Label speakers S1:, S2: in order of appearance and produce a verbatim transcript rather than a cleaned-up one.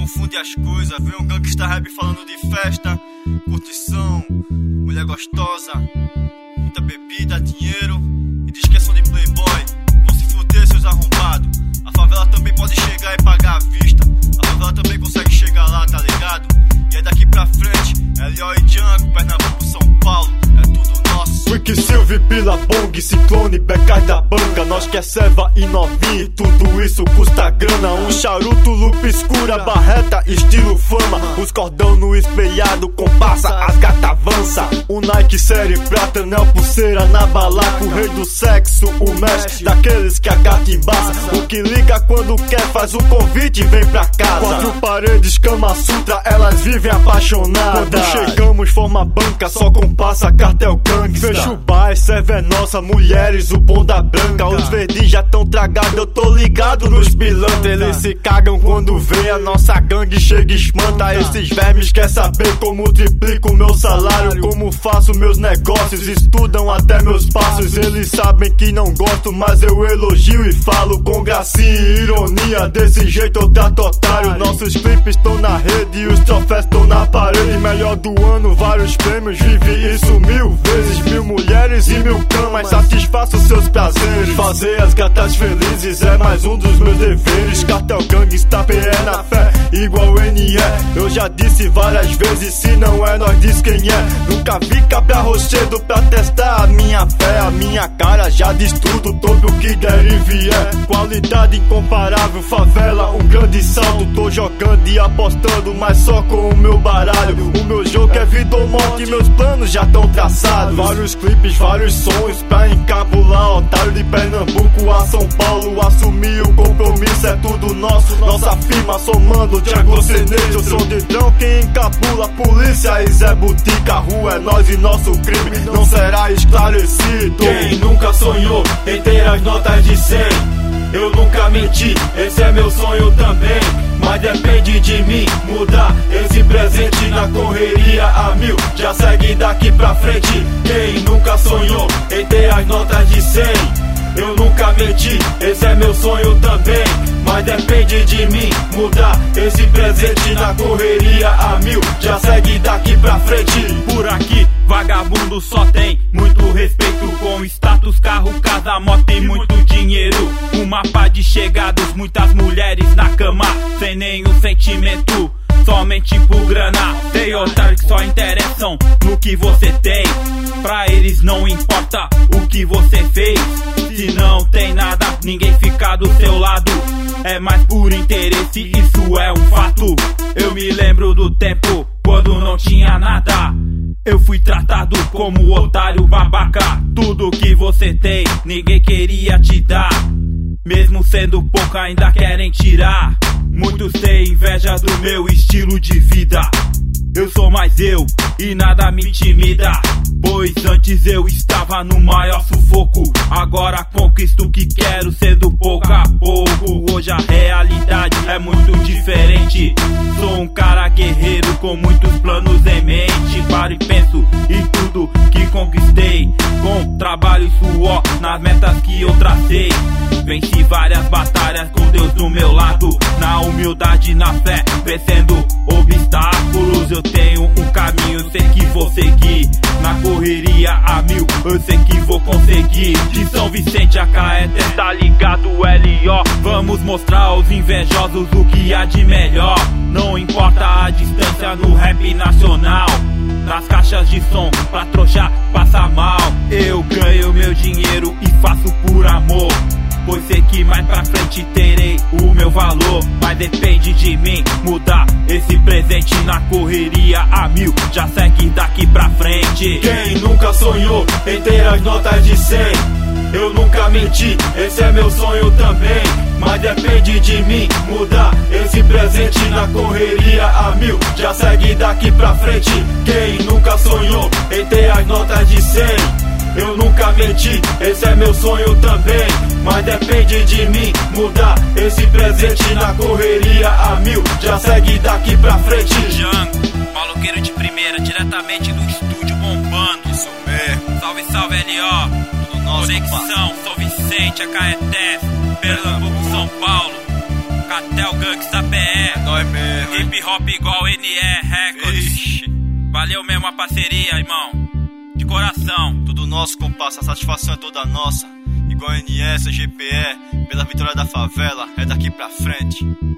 S1: confunde as coisas. Vem um gangsta rap falando de festa, curtição, mulher gostosa, muita bebida, dinheiro e de esqueçam de playboy. Vão se fuder, seus arrombados. A favela também pode chegar e pagar à vista. A favela também consegue chegar lá, tá ligado? E é daqui pra frente, L O e Django, Pernambuco, São Paulo, é tudo nosso.
S2: Quicksilver, Billabong, Ciclone, Becais da banca. Nós que é serva e novinha e tudo isso custa grana. Um charuto, lupa escura, barreta, estilo fama. Os cordão no espelhado, compassa, as gata avança. Um Nike série prata, anel, pulseira na balaca. O rei do sexo, o mestre daqueles que a gata embaça. O que liga quando quer, faz o convite e vem pra casa. Quatro paredes, Kama Sutra, elas vivem apaixonadas. Quando chegamos, forma banca, só compassa, cartel gangue. Fecha o bar, serve é nossa, mulheres, o ponda branca. Os verdes já tão tragados, eu tô ligado nos pilantras. Eles se cagam quando vê a nossa gangue chega e espanta. Esses vermes quer saber como triplico meu salário, como faço meus negócios, estudam até meus passos. Eles sabem que não gosto, mas eu elogio e falo com gracinha e ironia. Desse jeito eu trato otário. Nossos clipes estão na rede e os troféus estão na parede. Melhor do ano, vários prêmios, vive isso mil vezes. Mil mulheres e mil camas, satisfaço seus prazeres. Fazer as gatas felizes é mais um dos meus deveres. Cartel Gangsta, P E na fé, igual N E. Eu já disse várias vezes, se não é nós diz quem é. Nunca vi cabra rochedo pra testar a minha fé. A minha cara já diz tudo, todo o que der e vier. Qualidade incomparável, favela, um grande salto. Tô jogando e apostando, mas só com o meu baralho. O meu jogo é vida ou morte, meus planos já tão traçados. Vários clipes, vários sons pra encabular otário. De Pernambuco a São Paulo, assumir o compromisso, é tudo nosso. Nossa firma somando, Django Cenejo. Eu sou de drão, quem encabula, polícia e Zé Butica. A rua é nós e nosso crime não será esclarecido.
S3: Quem nunca sonhou em ter as notas de cem? Eu nunca menti, esse é meu sonho também. Mas depende de mim mudar esse presente na correria a mil. Já segue daqui pra frente. Quem nunca sonhou em ter as notas de cem? Eu nunca menti, esse é meu sonho também. Mas depende de mim mudar esse presente na correria a mil. Já segue daqui pra frente.
S4: Por aqui, vagabundo só tem muito respeito, com status, carro, casa, moto e muito dinheiro. Um mapa de chegados, muitas mulheres na cama, sem nenhum sentimento, somente por grana. Tem otários que só interessam no que você tem. Pra eles não importa o que você fez. Se não tem nada, ninguém fica do seu lado. É mais por interesse, isso é um fato. Eu me lembro do tempo quando não tinha nada. Eu fui tratado como otário babaca. Tudo que você tem, ninguém queria te dar. Mesmo sendo pouco, ainda querem tirar. Muitos têm inveja do meu estilo de vida. Eu sou mais eu e nada me intimida, pois antes eu estava no maior sufoco. Agora conquisto o que quero, sendo pouco a pouco. Hoje a realidade é muito diferente. Sou um cara guerreiro com muitos planos em mente. Paro e penso em tudo que conquistei, com trabalho e suor nas metas que eu tracei. Venci várias batalhas com Deus do meu lado, na humildade e na fé, vencendo obstáculos. Eu tenho um caminho, sei que vou seguir. Na correria a mil, eu sei que vou conseguir. De São Vicente a Caeté, tá ligado L O. Vamos mostrar aos invejosos o que há de melhor. Não importa a distância no rap nacional. Nas caixas de som, pra trouxa passa mal. Eu ganho meu dinheiro e faço por amor, pois sei que mais pra frente terei o meu valor. Mas depende de mim mudar esse presente na correria a mil. Já segue daqui pra frente.
S3: Quem nunca sonhou em ter as notas de cem? Eu nunca menti, esse é meu sonho também. Mas depende de mim mudar esse presente na correria a mil. Já segue daqui pra frente. Quem nunca sonhou em ter as notas de cem? Eu nunca menti, esse é meu sonho também. Mas depende de mim mudar esse presente na correria a mil. Já segue daqui pra frente.
S4: Django, maloqueiro de primeira, diretamente do estúdio bombando.
S1: Isso mesmo.
S4: Salve, salve L O.
S1: Tudo nosso,
S4: Conexão, São Vicente, Acaeté, Pernambuco, São Paulo. Cartel Gangsta P E.
S1: nós mesmo.
S4: Hip hop igual N E Records.
S1: Ixi.
S4: Valeu mesmo a parceria, irmão. De coração.
S1: Tudo nosso, comparsa, a satisfação é toda nossa. Igual N S, G P E, pela vitória da favela, é daqui pra frente.